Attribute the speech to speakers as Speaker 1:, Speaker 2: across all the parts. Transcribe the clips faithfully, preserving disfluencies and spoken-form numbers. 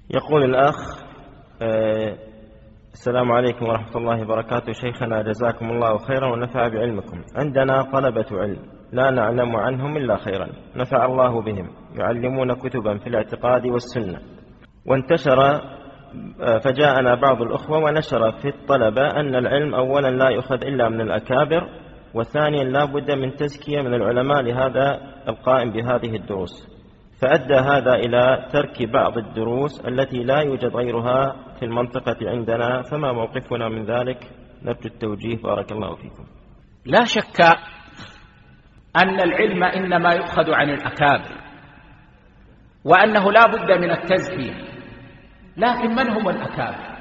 Speaker 1: يقول الأخ آه السلام عليكم ورحمة الله وبركاته. شيخنا جزاكم الله خيرا ونفع بعلمكم. عندنا طلبة علم لا نعلم عنهم إلا خيرا، نفع الله بهم، يعلمون كتبا في الاعتقاد والسنة، وانتشر فجاءنا بعض الأخوة ونشر في الطلبة أن العلم أولا لا يؤخذ إلا من الأكابر، وثانيا لا بد من تزكية من العلماء لهذا القائم بهذه الدروس، فأدى هذا إلى ترك بعض الدروس التي لا يوجد غيرها في المنطقة عندنا، فما موقفنا من ذلك؟ نرجو التوجيه بارك الله فيكم.
Speaker 2: لا شك أن العلم إنما يؤخذ عن الأكابر، وأنه لا بد من التزكية، لكن من هم الأكابر؟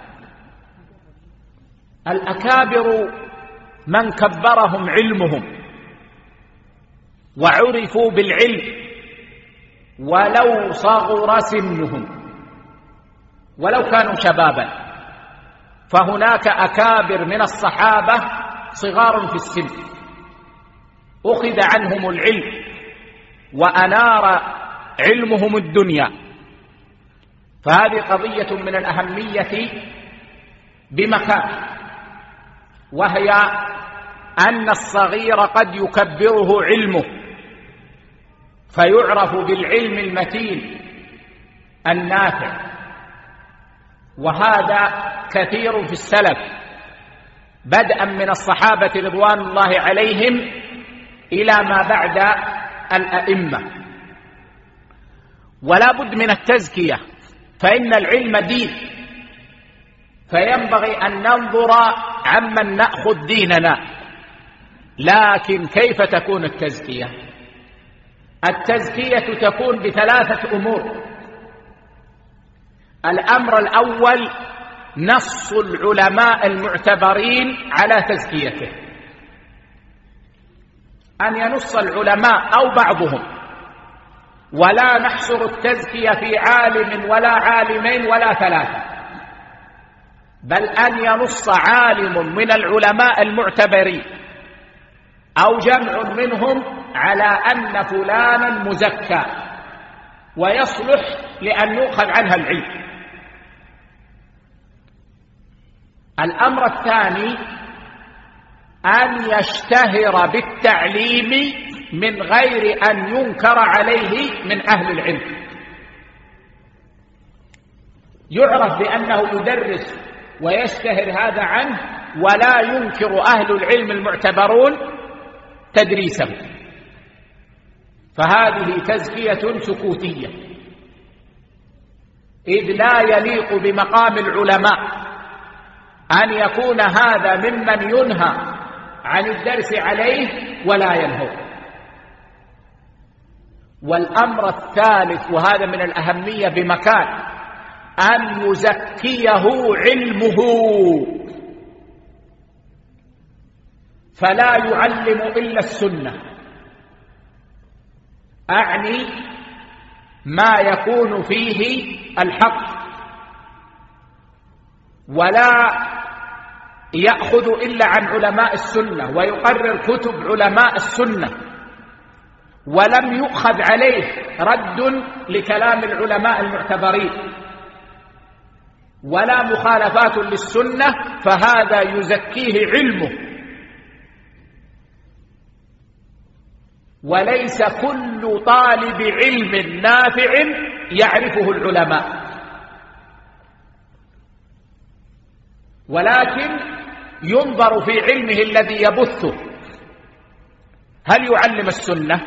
Speaker 2: الأكابر من كبرهم علمهم وعرفوا بالعلم ولو صغر سنهم، ولو كانوا شبابا، فهناك أكابر من الصحابة صغار في السن أخذ عنهم العلم وأنار علمهم الدنيا، فهذه قضية من الأهمية بمكان، وهي أن الصغير قد يكبره علمه فيعرف بالعلم المتين النافع، وهذا كثير في السلف بدءا من الصحابة رضوان الله عليهم إلى ما بعد الأئمة. ولا بد من التزكية، فإن العلم دين، فينبغي أن ننظر عمن نأخذ ديننا. لكن كيف تكون التزكية؟ التزكية تكون بثلاثة أمور. الأمر الأول نص العلماء المعتبرين على تزكيته، أن ينص العلماء أو بعضهم، ولا نحصر التزكية في عالم ولا عالمين ولا ثلاثة، بل أن ينص عالم من العلماء المعتبرين أو جمع منهم على أن فلانا مزكى ويصلح لأن يؤخذ عنها العلم. الأمر الثاني أن يشتهر بالتعليم من غير أن ينكر عليه من أهل العلم، يعرف بأنه يدرس ويشتهر هذا عنه، ولا ينكر أهل العلم المعتبرون تدريسه، فهذه تزكية سكوتية، إذ لا يليق بمقام العلماء أن يكون هذا ممن ينهى عن الدرس عليه ولا ينهى. والأمر الثالث، وهذا من الأهمية بمكان، أن يزكيه علمه، فلا يعلم إلا السنة، أعني ما يكون فيه الحق، ولا يأخذ إلا عن علماء السنة ويقرر كتب علماء السنة، ولم يؤخذ عليه رد لكلام العلماء المعتبرين ولا مخالفات للسنة، فهذا يزكيه علمه. وليس كل طالب علم نافع يعرفه العلماء، ولكن ينظر في علمه الذي يبثه، هل يعلم السنة؟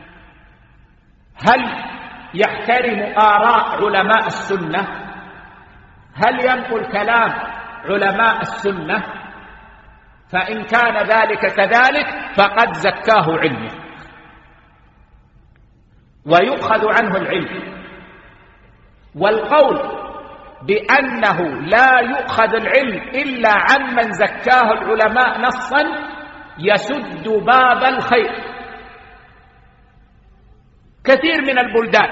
Speaker 2: هل يحترم آراء علماء السنة؟ هل ينقل كلام علماء السنة؟ فإن كان ذلك كذلك فقد زكاه علمه ويؤخذ عنه العلم. والقول بأنه لا يؤخذ العلم إلا عمن زكاه العلماء نصا يسد باب الخير. كثير من البلدان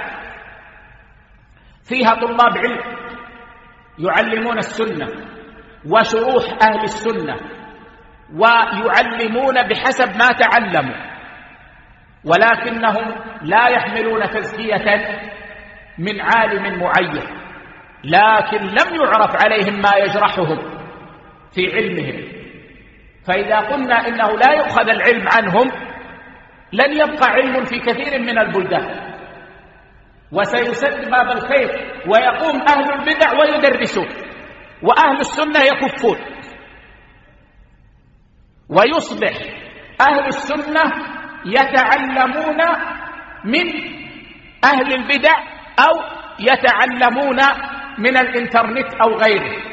Speaker 2: فيها طلاب علم يعلمون السنة وشروح أهل السنة ويعلمون بحسب ما تعلموا، ولكنهم لا يحملون تزكية من عالم معين، لكن لم يعرف عليهم ما يجرحهم في علمهم. فإذا قلنا إنه لا يؤخذ العلم عنهم لن يبقى علم في كثير من البلدان، وسيسد باب الخير، ويقوم أهل البدع ويدرسون، وأهل السنة يكفون، ويصبح أهل السنة يتعلمون من أهل البدع أو يتعلمون من الإنترنت أو غيره،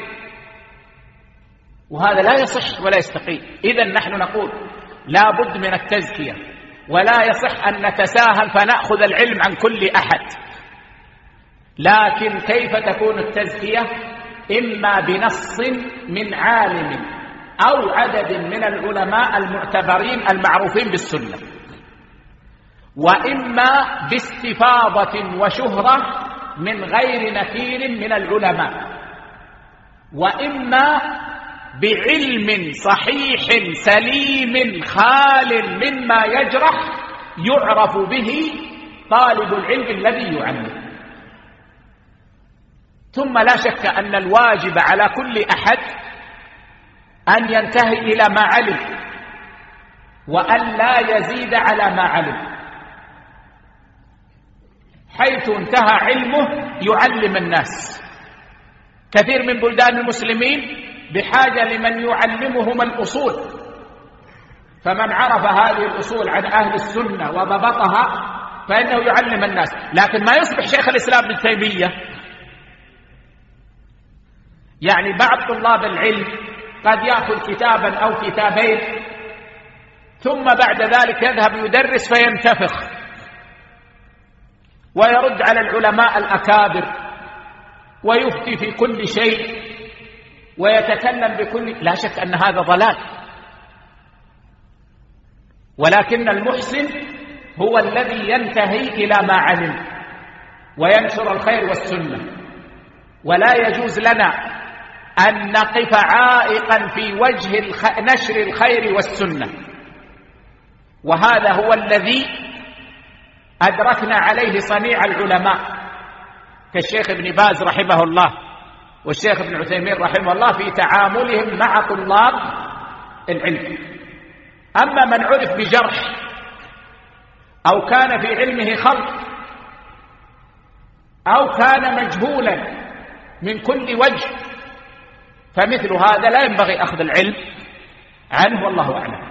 Speaker 2: وهذا لا يصح ولا يستقيم. إذن نحن نقول لا بد من التزكية، ولا يصح أن نتساهل فنأخذ العلم عن كل أحد. لكن كيف تكون التزكية؟ إما بنص من عالم أو عدد من العلماء المعتبرين المعروفين بالسنة، وإما باستفاضة وشهرة من غير نكير من العلماء، وإما بعلم صحيح سليم خال مما يجرح يعرف به طالب العلم الذي يعلم. ثم لا شك أن الواجب على كل أحد أن ينتهي إلى ما علم، وأن لا يزيد على ما علم، حيث انتهى علمه يعلم الناس. كثير من بلدان المسلمين بحاجة لمن يعلمهم الأصول، فمن عرف هذه الأصول عن أهل السنة وضبطها فإنه يعلم الناس. لكن ما يصبح شيخ الإسلام ابن تيمية، يعني بعض طلاب العلم قد يأخذ كتابا أو كتابين ثم بعد ذلك يذهب يدرس فينتفخ ويرد على العلماء الأكابر ويفتي في كل شيء ويتكلم بكل، لا شك أن هذا ضلال. ولكن المحسن هو الذي ينتهي إلى ما علم وينشر الخير والسنة، ولا يجوز لنا أن نقف عائقا في وجه الخ... نشر الخير والسنة. وهذا هو الذي أدركنا عليه صنيع العلماء كالشيخ ابن باز رحمه الله والشيخ ابن عثيمين رحمه الله في تعاملهم مع طلاب العلم. أما من عرف بجرح أو كان في علمه خلط أو كان مجهولا من كل وجه فمثل هذا لا ينبغي أخذ العلم عنه، والله أعلم.